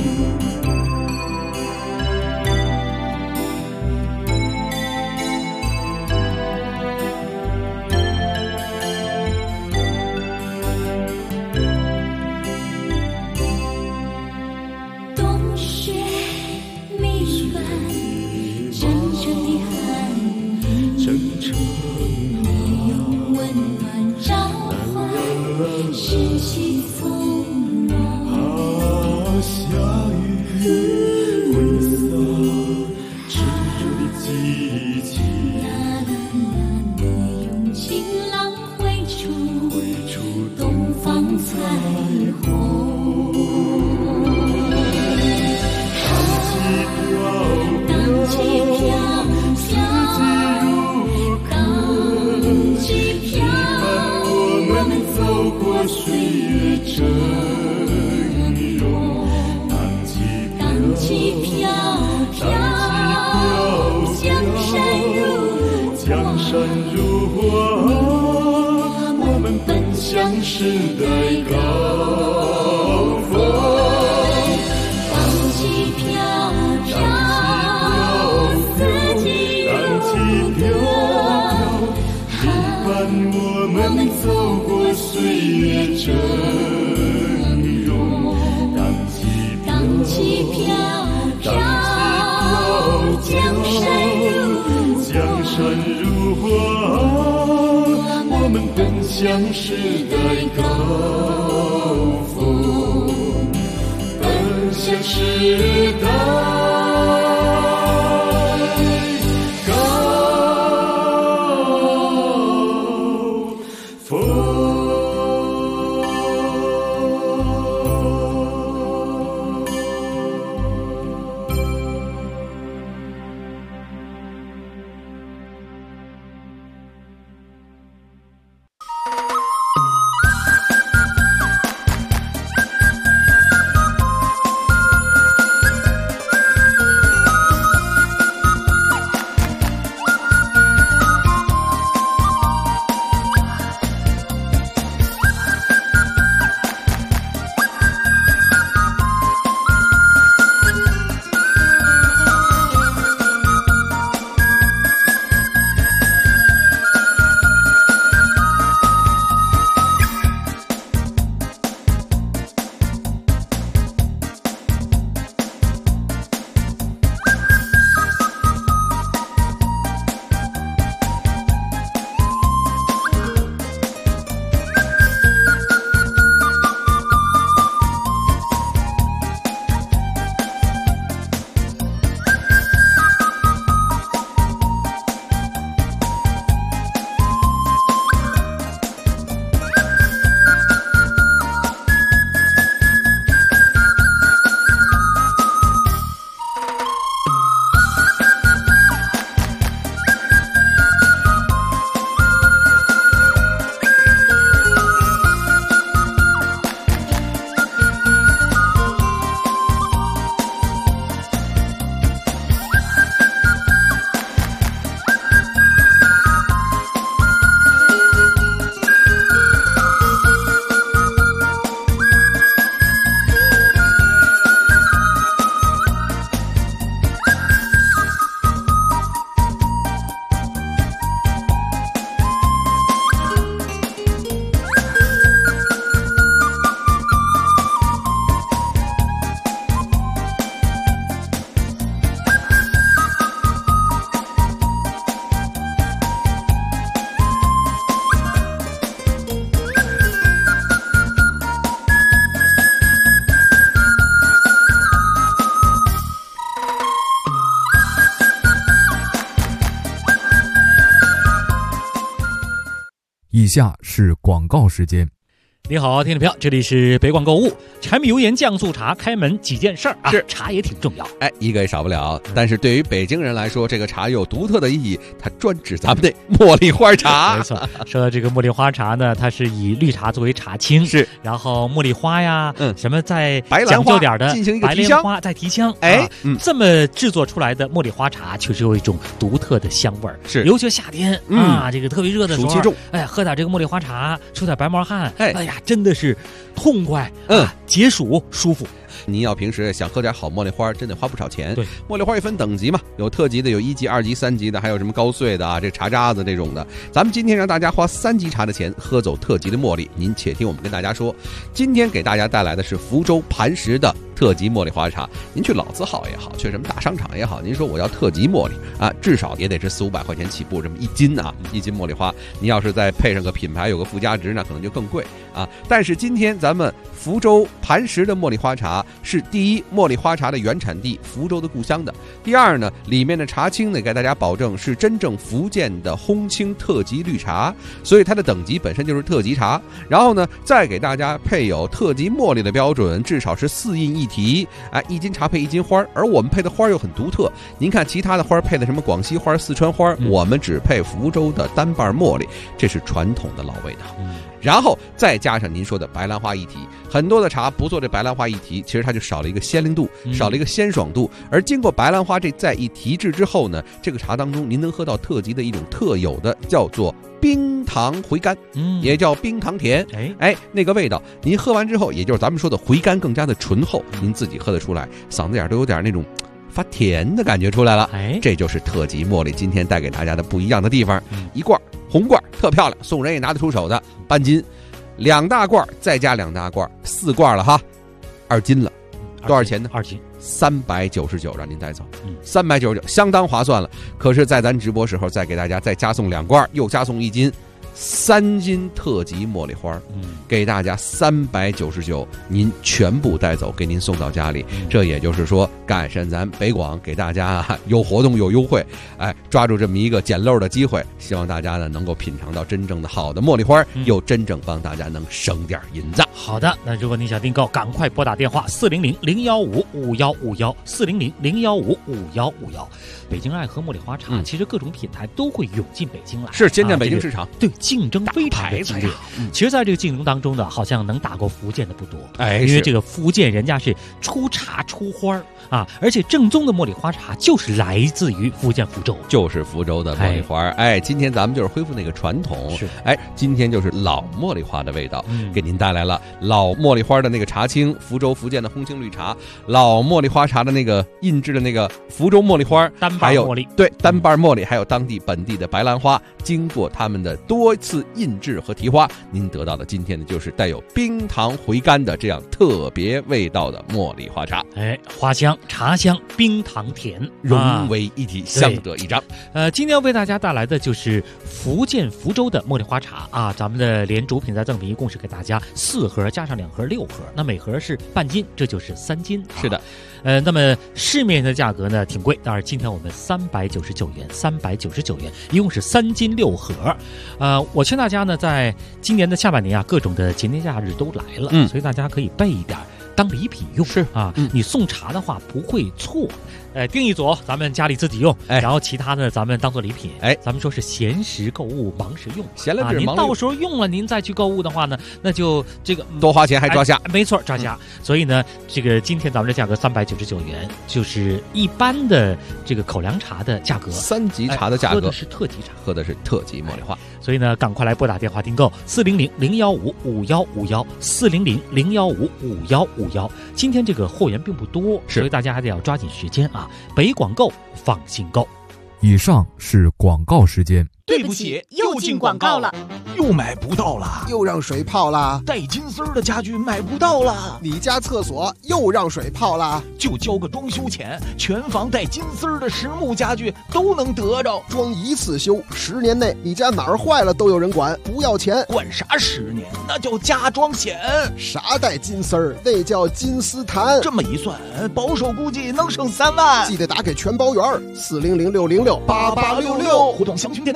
Speaker 6: 失去从容，
Speaker 7: 下雨灰色炙热的激情，
Speaker 6: 用晴朗绘出东方彩虹。荡起飘飘，荡起飘，我们走过岁月峥嵘。荡起飘飘，江山如画，我们奔向时代高峰。荡起飘飘，四季如歌，陪伴我们走过岁月峥嵘。荡起飘飘，江山如画，我们奔向时代高峰，奔向时代。
Speaker 11: 下是广告时间。
Speaker 9: 你好，听众朋友，这里是北广购物。柴米油盐酱醋茶开门几件事儿啊，
Speaker 12: 是
Speaker 9: 茶也挺重要，
Speaker 12: 一个也少不了。但是对于北京人来说，这个茶有独特的意义，它专指咱们的茉莉花茶。
Speaker 9: 没错，说到这个茉莉花茶呢，它是以绿茶作为茶青，
Speaker 12: 是，
Speaker 9: 然后茉莉花呀，什么再讲究点的
Speaker 12: 进行一个
Speaker 9: 白莲花再提香，这么制作出来的茉莉花茶，确实有一种独特的香味儿。
Speaker 12: 是，
Speaker 9: 尤其夏天啊，这个特别热的时候，
Speaker 12: 暑气重，
Speaker 9: 喝点这个茉莉花茶，出点白毛汗，哎呀，真的是痛快，解暑舒服。
Speaker 12: 您要平时想喝点好茉莉花，真得花不少钱。
Speaker 9: 对，
Speaker 12: 茉莉花也分等级嘛，有特级的，有1级、2级、3级的，还有什么高碎的啊，这茶渣子这种的。咱们今天让大家花3级茶的钱喝走特级的茉莉，您且听我们跟大家说，今天给大家带来的是福州磐石的特级茉莉花茶。您去老字号也好，去什么大商场也好，您说我要特级茉莉啊，至少也得是400-500块钱起步，这么1斤啊，1斤茉莉花。您要是再配上个品牌，有个附加值，那可能就更贵啊。但是今天咱们福州磐石的茉莉花茶是第一，茉莉花茶的原产地，福州的故乡的。第二呢，里面的茶青呢，给大家保证是真正福建的烘青特级绿茶，所以它的等级本身就是特级茶。然后呢，再给大家配有特级茉莉的标准，至少是4印1提，1斤茶配1斤花，而我们配的花又很独特。您看其他的花配的什么广西花、四川花，我们只配福州的单瓣茉莉，这是传统的老味道。然后再加上您说的白兰花1提，很多的茶不做这白兰花1提，其实它就少了一个鲜灵度，少了一个鲜爽度。而经过白兰花这再一提制之后呢，这个茶当中您能喝到特级的一种特有的叫做冰糖回甘，也叫冰糖甜。那个味道，您喝完之后，也就是咱们说的回甘更加的醇厚，您自己喝得出来，嗓子眼都有点那种发甜的感觉出来了。这就是特级茉莉今天带给大家的不一样的地方。一罐红罐特漂亮，送人也拿得出手的，半斤，2大罐再加2大罐，4罐了哈，2斤了，多少钱呢
Speaker 9: ？2斤
Speaker 12: 399，让您带走，399相当划算了。可是，在咱直播时候再给大家再加送2罐，又加送1斤。3斤特级茉莉花，给大家399，您全部带走，给您送到家里。这也就是说，赶上咱北广给大家有活动有优惠，抓住这么一个捡漏的机会，希望大家呢能够品尝到真正的好的茉莉花，又真正帮大家能省点银子。
Speaker 9: 好的，那如果您想订购，赶快拨打电话400-015-5151，400-015-5151。北京爱喝茉莉花茶，其实各种品牌都会涌进北京来，
Speaker 12: 是先占北京市场，
Speaker 9: 对，竞争非常的激烈。其实在这个竞争当中呢，好像能打过福建的不多，因为这个福建人家是出茶出花啊，而且正宗的茉莉花茶就是来自于福建福州，
Speaker 12: 就是福州的茉莉花。今天咱们就是恢复那个传统，今天就是老茉莉花的味道，给您带来了老茉莉花的那个茶青，福州福建的烘青绿茶，老茉莉花茶的那个印制的那个福州茉莉花，
Speaker 9: 还有
Speaker 12: 对单瓣茉莉，还有当地本地的白兰花，经过他们的多次印制和提花，您得到的今天的就是带有冰糖回甘的这样特别味道的茉莉花茶。
Speaker 9: 花香、茶香、冰糖甜
Speaker 12: 融为一体，相得益彰。
Speaker 9: 今天要为大家带来的就是福建福州的茉莉花茶啊，咱们的连主品再赠品一共是给大家4盒加上2盒6盒，那每盒是半斤，这就是3斤。
Speaker 12: 是的。
Speaker 9: 那么市面的价格呢挺贵，当然今天我们399元，399元，一共是3斤6盒。我劝大家呢，在今年的下半年啊，各种的节节假日都来了，所以大家可以备一点当礼品用。
Speaker 12: 是
Speaker 9: 啊，你送茶的话不会错。订一组，咱们家里自己用，然后其他的咱们当做礼品。咱们说是闲时购物，忙时用，
Speaker 12: 闲了
Speaker 9: 您到时候用了，您再去购物的话呢，那就这个
Speaker 12: 多花钱还抓瞎。
Speaker 9: 没错，抓瞎。所以呢，这个今天咱们的价格399元，就是一般的这个口粮茶的价格
Speaker 12: ，3级茶的价格，
Speaker 9: 喝的是特级茶，
Speaker 12: 喝的是特级茉莉花。
Speaker 9: 所以呢，赶快来拨打电话订购400-015-5151，400-015-5151。今天这个货源并不多，所以大家还得要抓紧时间啊！北广购，放心购。
Speaker 11: 以上是广告时间。
Speaker 13: 对不起，又进广告了，
Speaker 14: 又买不到了，
Speaker 10: 又让水泡了，
Speaker 14: 带金丝儿的家具买不到了，
Speaker 10: 你家厕所又让水泡了，
Speaker 14: 就交个装修钱，全房带金丝儿的实木家具都能得着，
Speaker 10: 装一次修，10年内你家哪儿坏了都有人管，不要钱。
Speaker 14: 管啥10年？那叫加装险。
Speaker 10: 啥带金丝儿？那叫金丝檀。
Speaker 14: 这么一算，保守估计能省3万。
Speaker 10: 记得打给全包员，400-606-8866，
Speaker 14: 互动详询店内。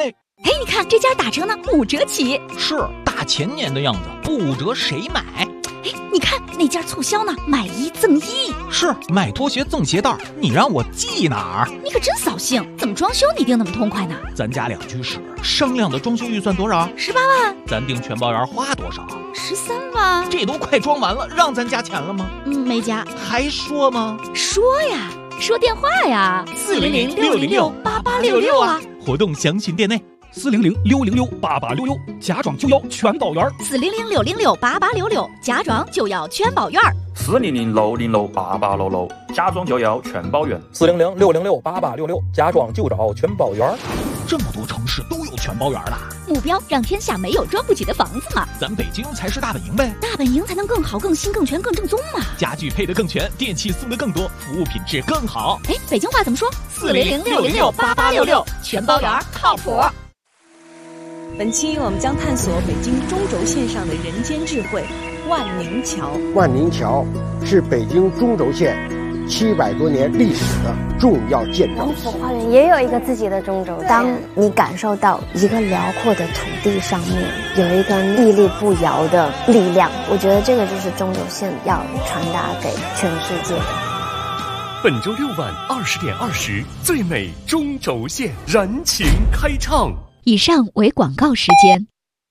Speaker 1: 哎，你看这家打折呢，5折起。
Speaker 14: 是大前年的样子，不5折谁买？
Speaker 1: 哎，你看那家促销呢，买1赠1。
Speaker 14: 是买拖鞋赠鞋带，你让我记哪儿？
Speaker 1: 你可真扫兴，怎么装修你定那么痛快呢？
Speaker 14: 咱家2居室，商量的装修预算多少
Speaker 1: ？18万。
Speaker 14: 咱订全包园花多少
Speaker 1: ？13万。
Speaker 14: 这都快装完了，让咱加钱了吗？
Speaker 1: 没加。
Speaker 14: 还说吗？
Speaker 1: 说呀，说电话呀，400-606-8866啊。
Speaker 14: 活动详询店内。
Speaker 15: 400-606-8866，家装就要全包圆。
Speaker 1: 400-606-8866，家装就要全包圆。
Speaker 15: 400-606-8866，家装就要全包圆。
Speaker 16: 400-606-8866，家装就找全包圆。
Speaker 14: 这么多城市都有全包圆了，
Speaker 1: 目标让天下没有装不起的房子嘛。
Speaker 14: 咱北京才是大本营呗，
Speaker 1: 大本营才能更好、更新、更全、更正宗嘛。
Speaker 14: 家具配得更全，电器送得更多，服务品质更好。
Speaker 1: 哎，北京话怎么说？400-606-8866，全包圆靠谱。
Speaker 17: 本期我们将探索北京中轴线上的人间智慧——万宁桥。
Speaker 10: 万宁桥是北京中轴线700多年历史的重要建造。
Speaker 18: 王府花园也有一个自己的中轴线。当你感受到一个辽阔的土地上面有一个屹立不摇的力量，我觉得这个就是中轴线要传达给全世界的。
Speaker 19: 本周6晚20点20，最美中轴线燃情开唱。
Speaker 1: 以上为广告时间。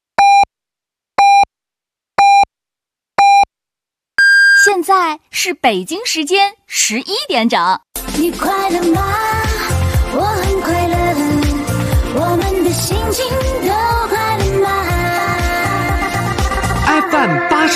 Speaker 1: 现在是北京时间11点整。
Speaker 20: 你快乐吗？我很快乐，我们的心情都快乐吗
Speaker 8: ？FM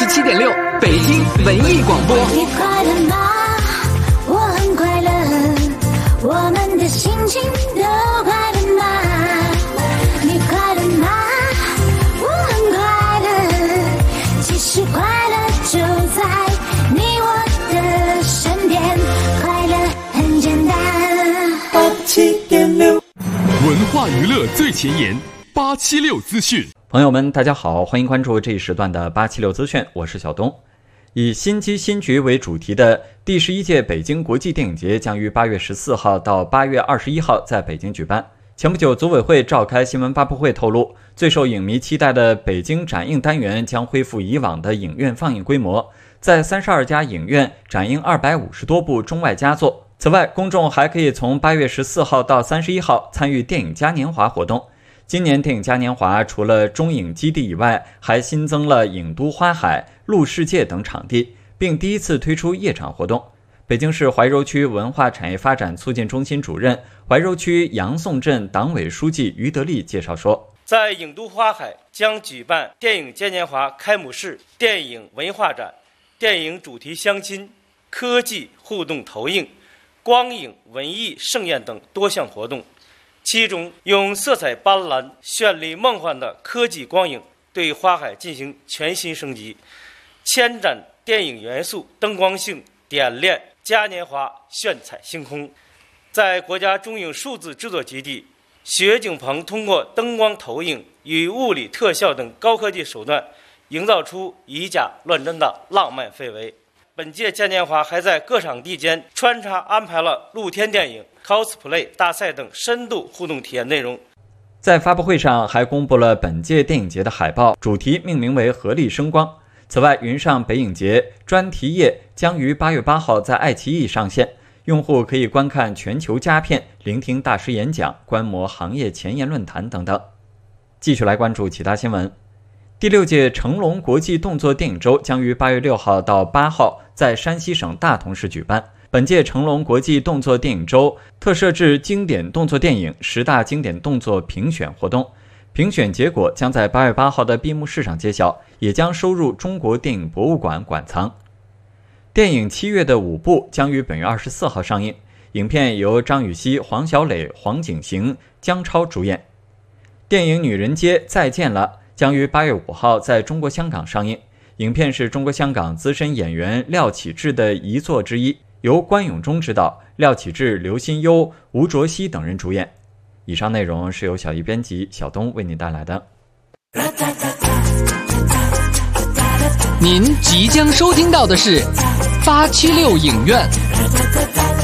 Speaker 8: 87.6，北京文艺广播。
Speaker 20: 你快乐吗？我很快乐，我们的心情都快乐吗？你快乐吗？我很快乐，其实快乐就在你我的身边，快乐很简单。87.6，
Speaker 19: 文化娱乐最前沿，876资讯。
Speaker 21: 朋友们，大家好，欢迎关注这一时段的876资讯，我是小东。以新机新局为主题的第11届北京国际电影节将于8月14号到8月21号在北京举办。前不久，组委会召开新闻发布会透露，最受影迷期待的北京展映单元将恢复以往的影院放映规模，在32家影院展映250多部中外佳作。此外，公众还可以从8月14号到31号参与电影嘉年华活动。今年电影嘉年华除了中影基地以外，还新增了影都花海、路世界等场地，并第一次推出夜场活动。北京市怀柔区文化产业发展促进中心主任、怀柔区杨宋镇党委书记于德利介绍说，
Speaker 22: 在影都花海将举办电影嘉年华开幕式、电影文化展、电影主题相亲、科技互动投影、光影文艺盛宴等多项活动，其中用色彩斑斓、绚丽梦幻的科技光影对花海进行全新升级，千展电影元素灯光性点亮嘉年华，炫彩星空。在国家中影数字制作基地，薛景鹏通过灯光投影与物理特效等高科技手段，营造出以假乱真的浪漫氛围。本届嘉年华还在各场地间穿插安排了露天电影、cosplay 大赛等深度互动体验内容。
Speaker 21: 在发布会上还公布了本届电影节的海报，主题命名为合力声光。此外，云上北影节专题页将于8月8号在爱奇艺上线，用户可以观看全球佳片，聆听大师演讲，观摩行业前沿论坛等等。继续来关注其他新闻。第6届成龙国际动作电影周将于8月6号到8号在山西省大同市举办。本届成龙国际动作电影周特设置经典动作电影10大经典动作评选活动，评选结果将在8月8号的闭幕式上揭晓，也将收入中国电影博物馆馆藏。电影《7月的5部》将于本月24号上映，影片由张雨绮、黄小磊、黄景行、姜超主演。电影《女人街再见了》将于8月5号在中国香港上映，影片是中国香港资深演员廖启智的遗作之一，由关永忠执导，廖启智、刘心悠、吴卓羲等人主演。以上内容是由小艺编辑小东为您带来的。
Speaker 8: 您即将收听到的是876影院。